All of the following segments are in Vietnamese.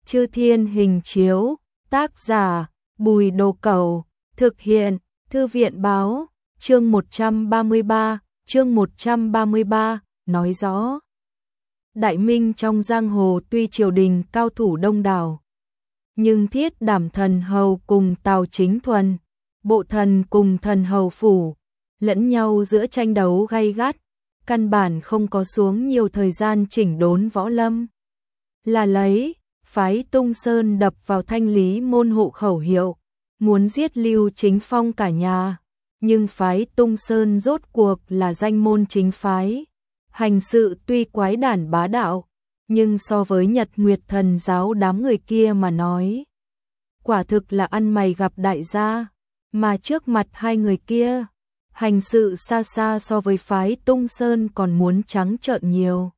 Chư Thiên Hình Chiếu, tác giả Bùi Đồ Cẩu, thực hiện Thư viện Báo, chương 133, nói rõ. Đại Minh trong giang hồ tuy triều đình cao thủ đông đảo, nhưng Thiết Đảm thần hầu cùng Tào Chính Thuần, Bộ thần cùng thần hầu phủ, lẫn nhau giữa tranh đấu gay gắt, căn bản không có xuống nhiều thời gian chỉnh đốn võ lâm. Là lấy phái Tung Sơn đập vào Thanh Lý môn hộ khẩu hiệu, muốn giết Lưu Chính Phong cả nhà, nhưng phái Tung Sơn rốt cuộc là danh môn chính phái, hành sự tuy quái đản bá đạo, nhưng so với Nhật Nguyệt Thần giáo đám người kia mà nói, quả thực là ăn mày gặp đại gia, mà trước mặt hai người kia, hành sự xa xa so với phái Tung Sơn còn muốn trắng trợn nhiều.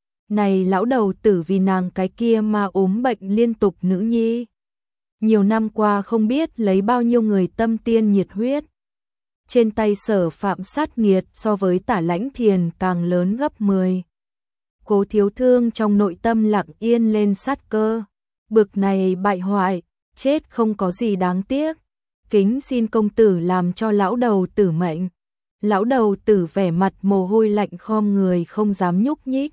Này lão đầu tử vì nàng cái kia mà ốm bệnh liên tục nữ nhi. Nhiều năm qua không biết lấy bao nhiêu người tâm tiên nhiệt huyết. Trên tay Sở Phạm sát nghiệt so với Tả Lãnh Thiền càng lớn gấp 10. Cố Thiếu Thương trong nội tâm lặng yên lên sát cơ. Bực này bại hoại, chết không có gì đáng tiếc. Kính xin công tử làm cho lão đầu tử mệnh. Lão đầu tử vẻ mặt mồ hôi lạnh khom người không dám nhúc nhích.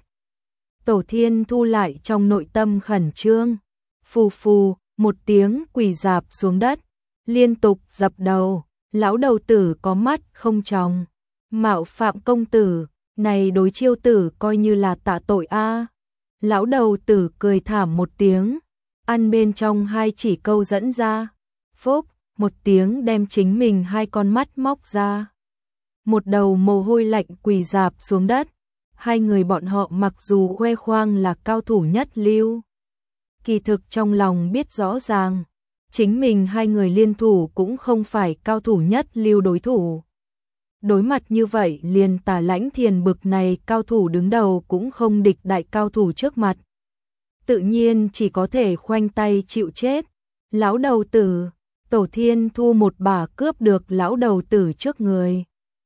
Tổ Thiên Thu lại trong nội tâm khẩn trương. Phù phù, một tiếng quỳ rạp xuống đất, liên tục dập đầu. Lão đầu tử có mắt không tròng, mạo phạm công tử, này đối chiêu tử coi như là tạ tội a. Lão đầu tử cười thảm một tiếng, ăn bên trong hai chỉ câu dẫn ra, phốc, một tiếng đem chính mình hai con mắt móc ra. Một đầu mồ hôi lạnh quỳ rạp xuống đất, hai người bọn họ mặc dù khoe khoang là cao thủ nhất lưu, kỳ thực trong lòng biết rõ ràng. Chính mình hai người liên thủ cũng không phải cao thủ nhất lưu đối thủ. Đối mặt như vậy liền Tả Lãnh Thiền bực này cao thủ đứng đầu cũng không địch đại cao thủ trước mặt. Tự nhiên chỉ có thể khoanh tay chịu chết. Lão đầu tử, Tổ Thiên Thu một bà cướp được lão đầu tử trước người.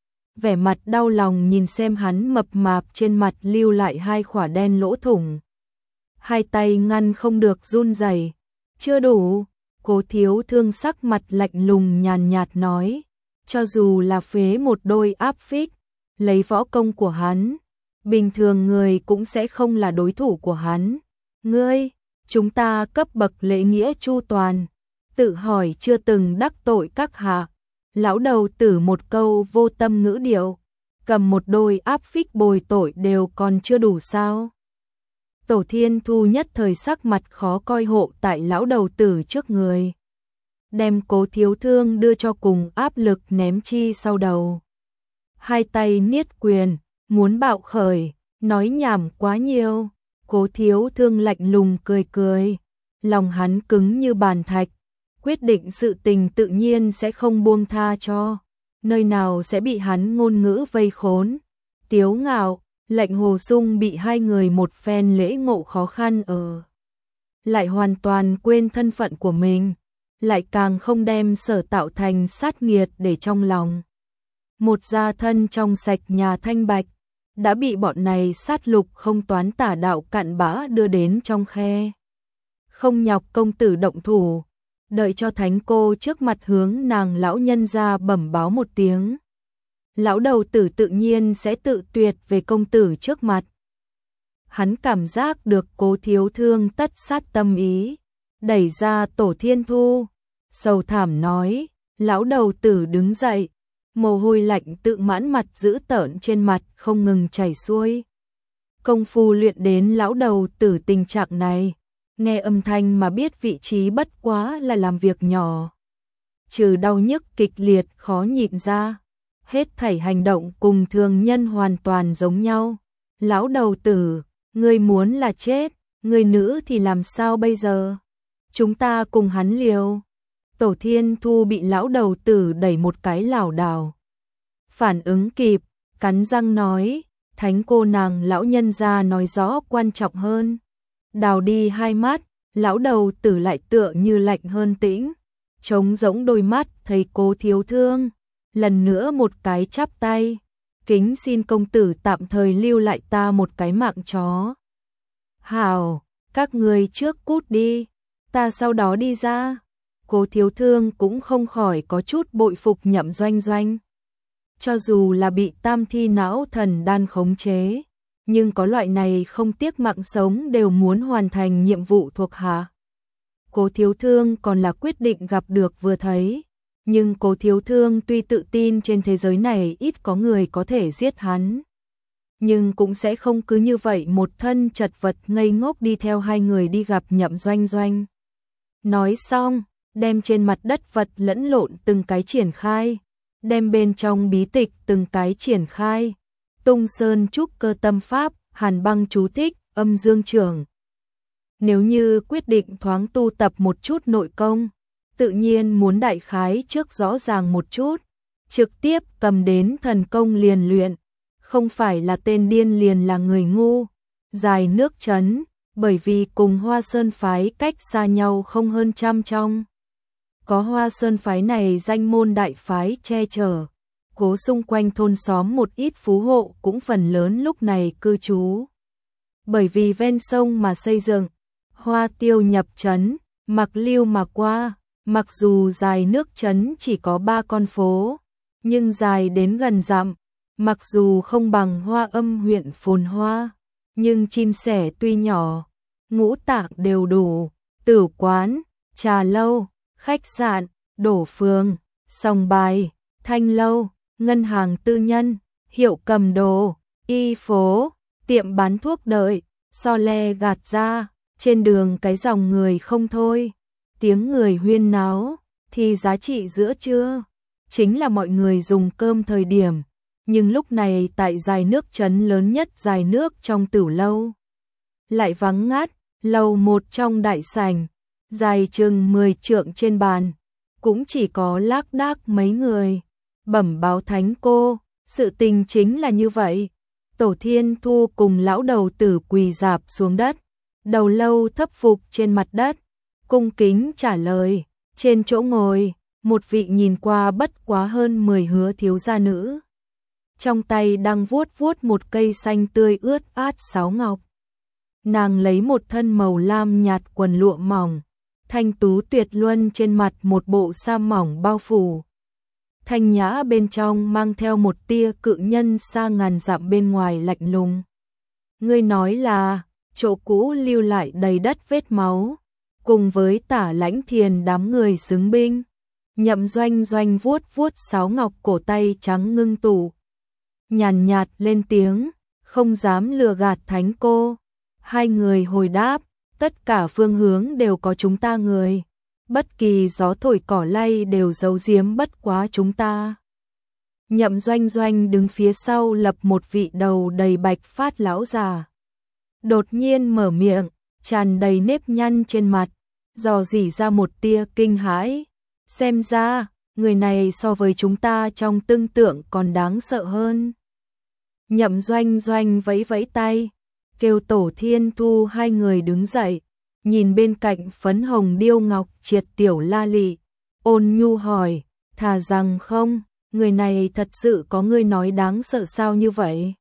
Vẻ mặt đau lòng nhìn xem hắn mập mạp trên mặt lưu lại hai khỏa đen lỗ thủng. Hai tay ngăn không được run rẩy. Chưa đủ. Cố Thiếu Thương sắc mặt lạnh lùng nhàn nhạt nói, cho dù là phế một đôi áp phích, lấy võ công của hắn, bình thường người cũng sẽ không là đối thủ của hắn. Ngươi, chúng ta cấp bậc lễ nghĩa chu toàn, tự hỏi chưa từng đắc tội các hạ. Lão đầu tử một câu vô tâm ngữ điệu, cầm một đôi áp phích bồi tội đều còn chưa đủ sao? Tổ Thiên Thu nhất thời sắc mặt khó coi hộ tại lão đầu tử trước người. Đem Cố Thiếu Thương đưa cho cùng áp lực ném chi sau đầu. Hai tay niết quyền, muốn bạo khởi, nói nhảm quá nhiều. Cố Thiếu Thương lạnh lùng cười cười. Lòng hắn cứng như bàn thạch. Quyết định sự tình tự nhiên sẽ không buông tha cho. Nơi nào sẽ bị hắn ngôn ngữ vây khốn. Tiếu ngạo. Lệnh Hồ Sung bị hai người một phen lễ ngộ khó khăn lại hoàn toàn quên thân phận của mình, lại càng không đem Sở tạo thành sát nghiệt để trong lòng. Một gia thân trong sạch nhà thanh bạch, đã bị bọn này sát lục không toán tả đạo cặn bã đưa đến trong khe. Không nhọc công tử động thủ, đợi cho thánh cô trước mặt hướng nàng lão nhân ra bẩm báo một tiếng. Lão đầu tử tự nhiên sẽ tự tuyệt về công tử trước mặt. Hắn cảm giác được Cố Thiếu Thương tất sát tâm ý, đẩy ra Tổ Thiên Thu, sầu thảm nói, lão đầu tử đứng dậy, mồ hôi lạnh tự mãn mặt dữ tợn trên mặt không ngừng chảy xuôi. Công phu luyện đến lão đầu tử tình trạng này, nghe âm thanh mà biết vị trí bất quá là làm việc nhỏ. Trừ đau nhức kịch liệt khó nhịn ra. Hết thảy hành động cùng thường nhân hoàn toàn giống nhau. Lão đầu tử, ngươi muốn là chết, người nữ thì làm sao bây giờ? Chúng ta cùng hắn liều. Tổ Thiên Thu bị lão đầu tử đẩy một cái lảo đảo. Phản ứng kịp, cắn răng nói, thánh cô nàng lão nhân gia nói rõ quan trọng hơn. Đào đi hai mắt, lão đầu tử lại tựa như lạnh hơn tĩnh. Trống rỗng đôi mắt thấy Cố Thiếu Thương. Lần nữa một cái chắp tay, kính xin công tử tạm thời lưu lại ta một cái mạng chó. Hảo, các người trước cút đi, Ta sau đó đi ra. Cố Thiếu Thương cũng không khỏi có chút bội phục Nhậm Doanh Doanh. Cho dù là bị tam thi não thần đan khống chế, nhưng có loại này không tiếc mạng sống đều muốn hoàn thành nhiệm vụ thuộc hạ. Cố Thiếu Thương còn là quyết định gặp được vừa thấy, nhưng Cố Thiếu Thương tuy tự tin trên thế giới này ít có người có thể giết hắn, nhưng cũng sẽ không cứ như vậy một thân chật vật ngây ngốc đi theo hai người đi gặp Nhậm Doanh Doanh. Nói xong, đem trên mặt đất vật lẫn lộn từng cái triển khai, đem bên trong bí tịch từng cái triển khai, Tung Sơn Trúc Cơ Tâm Pháp, Hàn Băng chú thích, Âm Dương Trưởng. Nếu như quyết định thoáng tu tập một chút nội công, tự nhiên muốn đại khái trước rõ ràng một chút, trực tiếp cầm đến thần công liền luyện, không phải là tên điên liền là người ngu. Dài nước chấn, bởi vì cùng Hoa Sơn phái cách xa nhau không hơn trăm trong. Có Hoa Sơn phái này danh môn đại phái che chở, cố xung quanh thôn xóm một ít phú hộ cũng phần lớn lúc này cư trú. Bởi vì ven sông mà xây dựng, Hoa Tiêu nhập trấn, Mặc Lưu mà qua, mặc dù dài nước trấn chỉ có 3 con phố, nhưng dài đến gần dặm, mặc dù không bằng Hoa Âm huyện phồn hoa, nhưng chim sẻ tuy nhỏ, ngũ tạng đều đủ, tử quán, trà lâu, khách sạn, đổ phường, sòng bài, thanh lâu, ngân hàng tư nhân, hiệu cầm đồ, y phố, tiệm bán thuốc đợi, so le gạt ra, trên đường cái dòng người không thôi, tiếng người huyên náo, thì giá trị giữa trưa, chính là mọi người dùng cơm thời điểm, nhưng lúc này tại dài nước trấn lớn nhất dài nước trong Tửu lâu, lại vắng ngắt, lầu một trong đại sảnh, dài chừng 10 trượng trên bàn, cũng chỉ có lác đác mấy người, bẩm báo thánh cô, sự tình chính là như vậy. Tổ Thiên Thu cùng lão đầu tử quỳ rạp xuống đất, đầu lâu thấp phục trên mặt đất, cung kính trả lời, trên chỗ ngồi, một vị nhìn qua bất quá hơn 10 hứa thiếu gia nữ. Trong tay đang vuốt vuốt một cây xanh tươi ướt át sáo ngọc. Nàng lấy một thân màu lam nhạt quần lụa mỏng, thanh tú tuyệt luân trên mặt một bộ sa mỏng bao phủ. Thanh nhã bên trong mang theo một tia cự nhân xa ngàn dặm bên ngoài lạnh lùng. Ngươi nói là, chỗ cũ lưu lại đầy đất vết máu, cùng với Tả Lãnh Thiền đám người xứng binh. Nhậm Doanh Doanh vuốt vuốt sáo ngọc cổ tay trắng ngưng tụ, nhàn nhạt lên tiếng, không dám lừa gạt thánh cô. Hai người hồi đáp, tất cả phương hướng đều có chúng ta người, bất kỳ gió thổi cỏ lay đều giấu giếm bất quá chúng ta. Nhậm Doanh Doanh đứng phía sau lập một vị đầu đầy bạch phát lão già, đột nhiên mở miệng, tràn đầy nếp nhăn trên mặt, dò dỉ ra một tia kinh hãi. Xem ra, người này so với chúng ta trong tưởng tượng còn đáng sợ hơn. Nhậm Doanh Doanh vẫy vẫy tay, kêu Tổ Thiên Thu hai người đứng dậy, nhìn bên cạnh phấn hồng điêu ngọc triệt tiểu la lị, ôn nhu hỏi, thà rằng không, người này thật sự có người nói đáng sợ sao như vậy?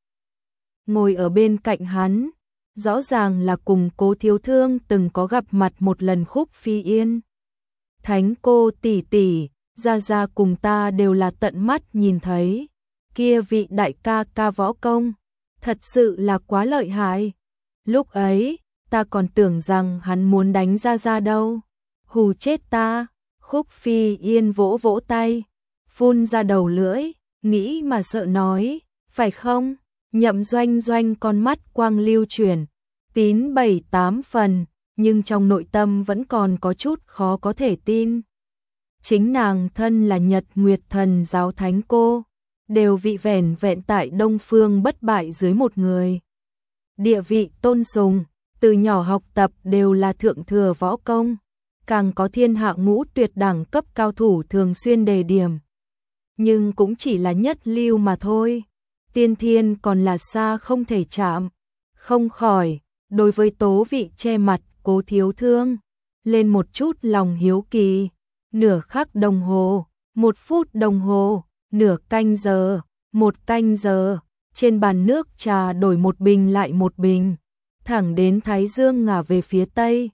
Ngồi ở bên cạnh hắn, rõ ràng là cùng Cố Thiếu Thương từng có gặp mặt một lần Khúc Phi Yên. Thánh cô tỷ tỷ, gia gia cùng ta đều là tận mắt nhìn thấy, kia vị đại ca ca võ công, thật sự là quá lợi hại. Lúc ấy, ta còn tưởng rằng hắn muốn đánh gia gia đâu, hù chết ta. Khúc Phi Yên vỗ vỗ tay, phun ra đầu lưỡi, nghĩ mà sợ nói, phải không? Nhậm Doanh Doanh con mắt quang lưu chuyển, tín 7-8 phần, nhưng trong nội tâm vẫn còn có chút khó có thể tin. Chính nàng thân là Nhật Nguyệt Thần giáo thánh cô, đều vị vẻn vẹn tại Đông Phương bất bại dưới một người. Địa vị tôn sùng, từ nhỏ học tập đều là thượng thừa võ công, càng có thiên hạ ngũ tuyệt đẳng cấp cao thủ thường xuyên đề điểm. Nhưng cũng chỉ là nhất lưu mà thôi, tiên thiên còn là xa không thể chạm. Không khỏi, đối với tố vị che mặt Cố Thiếu Thương, lên một chút lòng hiếu kỳ. Nửa khắc đồng hồ, 1 phút đồng hồ, nửa canh giờ, 1 canh giờ, trên bàn nước trà đổi một bình lại một bình, thẳng đến thái dương ngả về phía tây,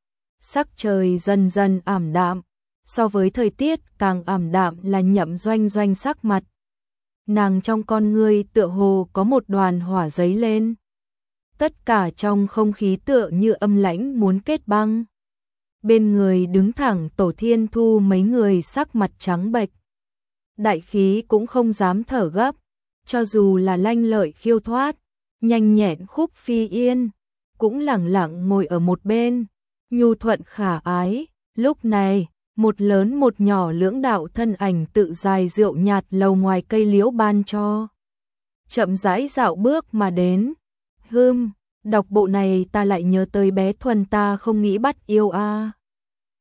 sắc trời dần dần ảm đạm, so với thời tiết càng ảm đạm là Nhậm Doanh Doanh sắc mặt. Nàng trong con ngươi tựa hồ có một đoàn hỏa giấy lên. Tất cả trong không khí tựa như âm lãnh muốn kết băng. Bên người đứng thẳng Tổ Thiên Thu mấy người sắc mặt trắng bệch. Đại khí cũng không dám thở gấp, cho dù là Lanh Lợi khiêu thoát, nhanh nhẹn Khúc Phi Yên, cũng lẳng lặng ngồi ở một bên, nhu thuận khả ái. Lúc này, một lớn một nhỏ lưỡng đạo thân ảnh tự dài rượu nhạt lầu ngoài cây liễu ban cho. Chậm rãi dạo bước mà đến. Đọc bộ này ta lại nhớ tới bé Thuần ta không nghĩ bắt yêu a.